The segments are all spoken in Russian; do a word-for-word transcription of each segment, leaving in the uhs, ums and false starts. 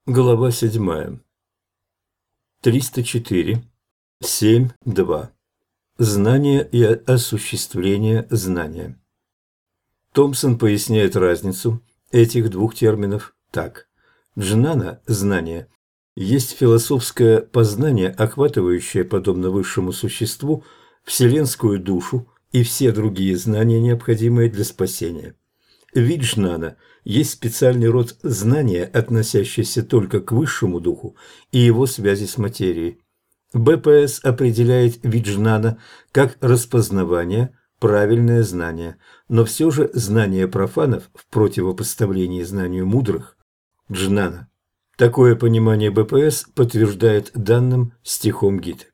Глава седьмая. триста четыре. семь два. Знание и осуществление знания. Томпсон поясняет разницу этих двух терминов так. Джнана – знание – есть философское познание, охватывающее, подобно высшему существу, вселенскую душу и все другие знания, необходимые для спасения. Виджнана есть специальный род знания, относящийся только к высшему духу и его связи с материей. БПС определяет виджнана как распознавание, правильное знание, но все же знание профанов в противопоставлении знанию мудрых – джнана. Такое понимание БПС подтверждает данным стихом Гиты.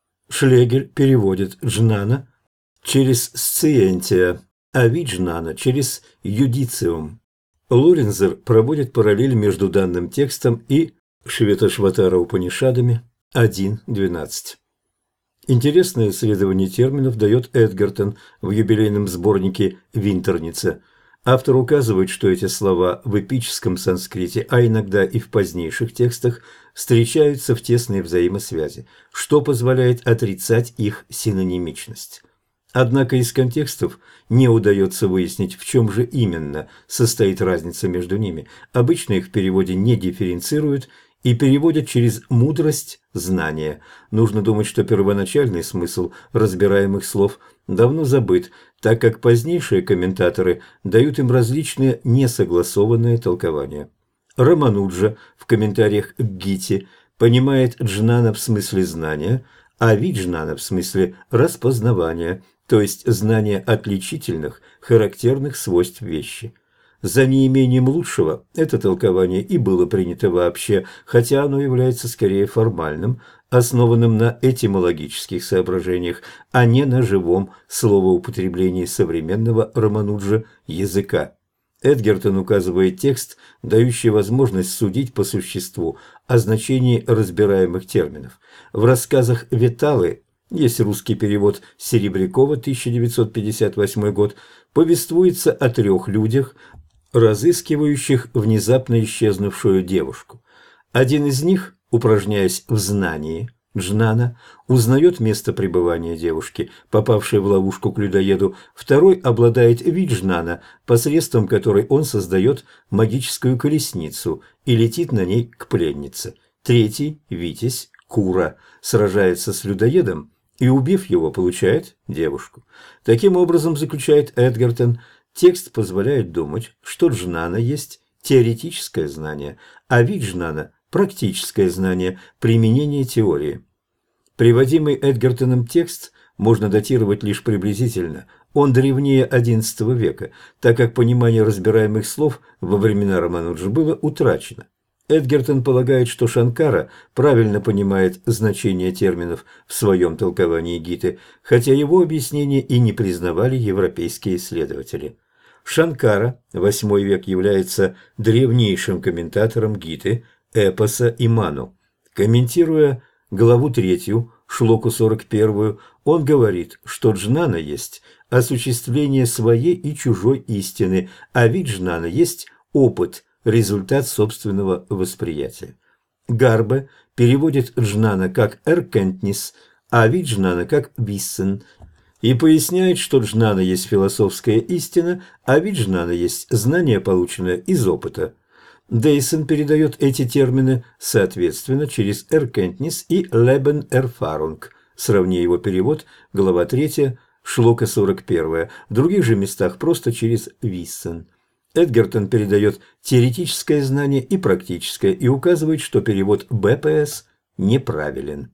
Шлегель переводит джнана через сциентия, а виджнана через юдициум. Лорензер проводит параллель между данным текстом и Шветашватара Упанишадами один двенадцать. Интересное исследование терминов дает Эдгертон в юбилейном сборнике «Винтерница». Автор указывает, что эти слова в эпическом санскрите, а иногда и в позднейших текстах, встречаются в тесной взаимосвязи, что позволяет отрицать их синонимичность. Однако из контекстов не удается выяснить, в чем же именно состоит разница между ними. Обычно их в переводе не дифференцируют и переводят через «мудрость», «знание». Нужно думать, что первоначальный смысл разбираемых слов давно забыт, так как позднейшие комментаторы дают им различные несогласованные толкования. Рамануджа в комментариях к Гите понимает джнана в смысле знания, а виджнана в смысле распознавания, то есть знания отличительных, характерных свойств вещи. За неимением лучшего это толкование и было принято вообще, хотя оно является скорее формальным, основанным на этимологических соображениях, а не на живом словоупотреблении современного Рамануджа языка. Эдгертон указывает текст, дающий возможность судить по существу о значении разбираемых терминов. В рассказах Веталы, есть русский перевод Серебрякова, тысяча девятьсот пятьдесят восьмой год, повествуется о трех людях, разыскивающих внезапно исчезнувшую девушку. Один из них, упражняясь в знании, джнана, узнает место пребывания девушки, попавшей в ловушку к людоеду. Второй обладает виджнана, посредством которой он создает магическую колесницу и летит на ней к пленнице. Третий, Витязь, Кура, сражается с людоедом и, убив его, получает девушку. Таким образом, заключает Эдгертон, текст позволяет думать, что джнана есть теоретическое знание, а виджнана – практическое знание, применение теории. Приводимый Эдгертоном текст можно датировать лишь приблизительно. Он древнее одиннадцатого века, так как понимание разбираемых слов во времена Рамануджа было утрачено. Эдгертон полагает, что Шанкара правильно понимает значение терминов в своем толковании Гиты, хотя его объяснения и не признавали европейские исследователи. Шанкара, восьмой век, является древнейшим комментатором Гиты, эпоса и ману. Комментируя главу третью, шлоку сорок первую, он говорит, что джнана есть осуществление своей и чужой истины, а виджнана есть опыт, результат собственного восприятия. Гарбе переводит джнана как эркентнис, а виджнана как виссен, и поясняет, что джнана есть философская истина, а виджнана есть знание, полученное из опыта. Дейсон передает эти термины соответственно через эркентнис и лебен эрфарунг. Сравни его перевод, глава третья, шлока сорок первая, в других же местах просто через виссен. Эдгертон передает теоретическое знание и практическое и указывает, что перевод БПС неправилен.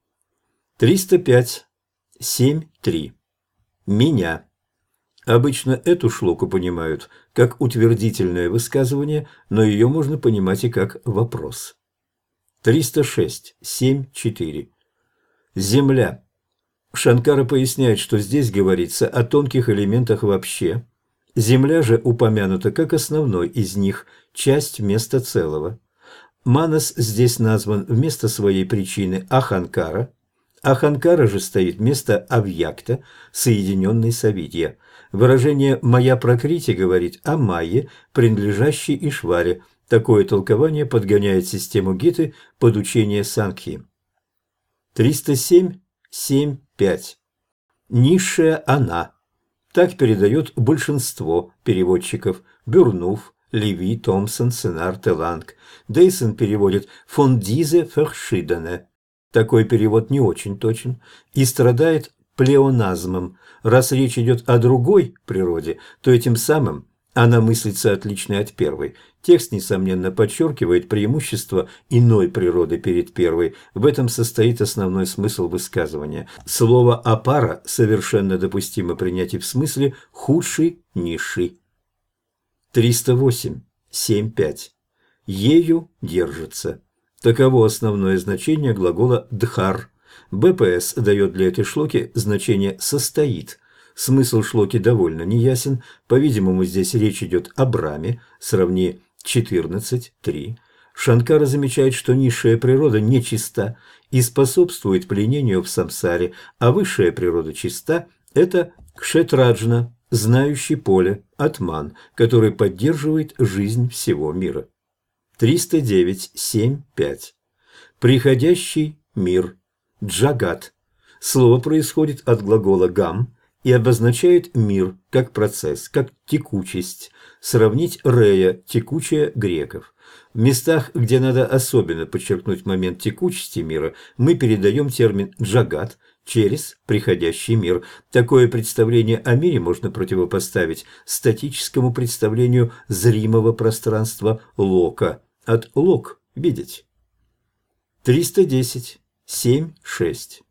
триста пять. семь три. Меня. Обычно эту шлоку понимают как утвердительное высказывание, но ее можно понимать и как вопрос. триста шесть. семь четыре. Земля. Шанкара поясняет, что здесь говорится о тонких элементах вообще. Земля же упомянута как основной из них, часть вместо целого. Манас здесь назван вместо своей причины Аханкара. Аханкара же стоит вместо Авьякта, соединенной с Авидья. Выражение «моя пракрити» говорит о майе, принадлежащей Ишваре, Такое толкование подгоняет систему Гиты под учение Санкхи. триста семь семь пять. Низшая она. Так передает большинство переводчиков: Бюрнув, Леви, Томпсон, Сенар, Теланг. Дейсон переводит «von diese verschiedene». Такой перевод не очень точен и страдает плеоназмом. Раз речь идет о другой природе, то этим самым она мыслится отличной от первой. Текст, несомненно, подчеркивает преимущество иной природы перед первой. В этом состоит основной смысл высказывания. Слово «апара» совершенно допустимо принять и в смысле «худший, низший». триста восемь семь пять. Ею держится. Таково основное значение глагола «дхар». БПС дает для этой шлоки значение «состоит». Смысл шлоки довольно неясен. По-видимому, здесь речь идет о Браме. Сравни четырнадцать три. Шанкара замечает, что низшая природа нечиста и способствует пленению в самсаре, а высшая природа чиста – это кшетраджна, знающий поле, атман, который поддерживает жизнь всего мира. триста девять семь пять. Приходящий мир. Джагат. Слово происходит от глагола «гам» и обозначает мир как процесс, как текучесть. Сравнить рея, текучая греков. В местах, где надо особенно подчеркнуть момент текучести мира, мы передаем термин «джагат» через приходящий мир. Такое представление о мире можно противопоставить статическому представлению зримого пространства лока. От лок – видеть. триста десять семь шесть.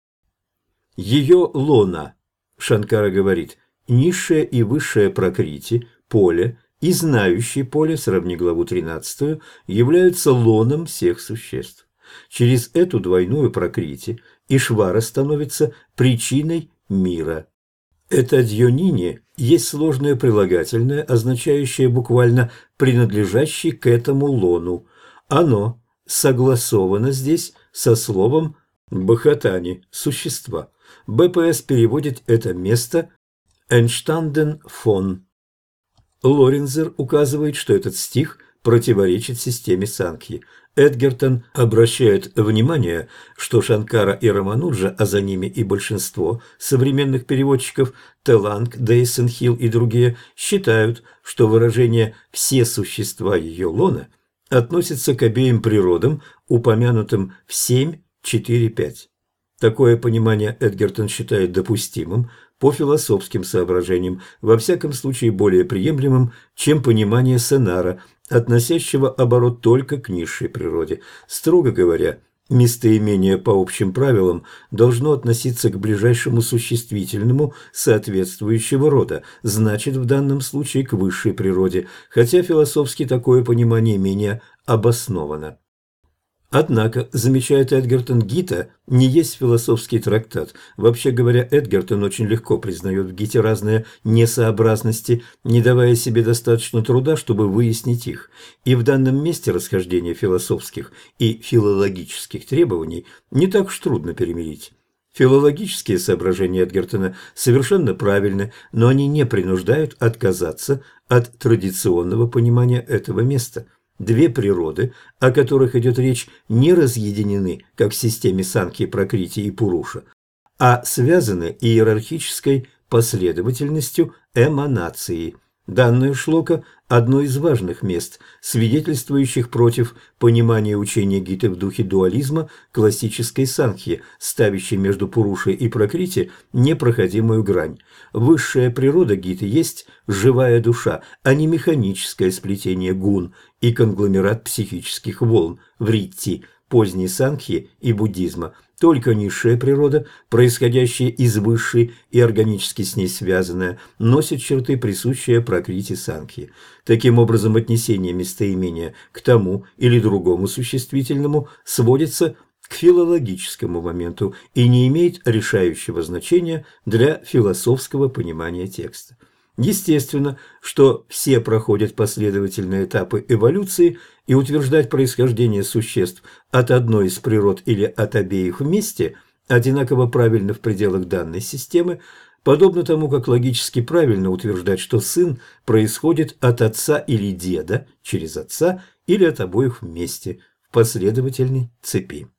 Ее лона. Шанкара говорит, низшее и высшее пракрити, поле и знающее поле, сравни главу тринадцатую, являются лоном всех существ. Через эту двойную пракрити Ишвара становится причиной мира. Это дьонини есть сложное прилагательное, означающее буквально «принадлежащий к этому лону». Оно согласовано здесь со словом «бхатани» – «существа». БПС переводит это место «entstanden von». Лорензер указывает, что этот стих противоречит системе Санкхи. Эдгертон обращает внимание, что Шанкара и Рамануджа, а за ними и большинство современных переводчиков, Теланг, Дейсон, Хилл и другие, считают, что выражение «все существа ее лона» относится к обеим природам, упомянутым в семь четыре пять. Такое понимание Эдгертон считает допустимым по философским соображениям, во всяком случае более приемлемым, чем понимание Сенара, относящего оборот только к низшей природе. Строго говоря, местоимение по общим правилам должно относиться к ближайшему существительному соответствующего рода, значит, в данном случае к высшей природе, хотя философски такое понимание менее обосновано. Однако, замечает Эдгертон, Гита не есть философский трактат. Вообще говоря, Эдгертон очень легко признает в Гите разные несообразности, не давая себе достаточно труда, чтобы выяснить их. И в данном месте расхождение философских и филологических требований не так уж трудно перемирить. Филологические соображения Эдгертона совершенно правильны, но они не принуждают отказаться от традиционного понимания этого места. Две природы, о которых идет речь, не разъединены, как в системе Санкхи, Пракрити и Пуруша, а связаны иерархической последовательностью эманации. Данная шлока – одно из важных мест, свидетельствующих против понимания учения Гиты в духе дуализма классической Санкхи, ставящей между Пурушей и Пракрити непроходимую грань. Высшая природа Гиты есть живая душа, а не механическое сплетение гун и конгломерат психических волн вритти, поздней Санкхи и буддизма. Только низшая природа, происходящая из высшей и органически с ней связанная, носит черты, присущие Пракрити Санкхи. Таким образом, отнесение местоимения к тому или другому существительному сводится к филологическому моменту и не имеет решающего значения для философского понимания текста. Естественно, что все проходят последовательные этапы эволюции, и утверждать происхождение существ от одной из природ или от обеих вместе одинаково правильно в пределах данной системы, Подобно тому, как логически правильно утверждать, что сын происходит от отца или деда через отца или от обоих вместе в последовательной цепи.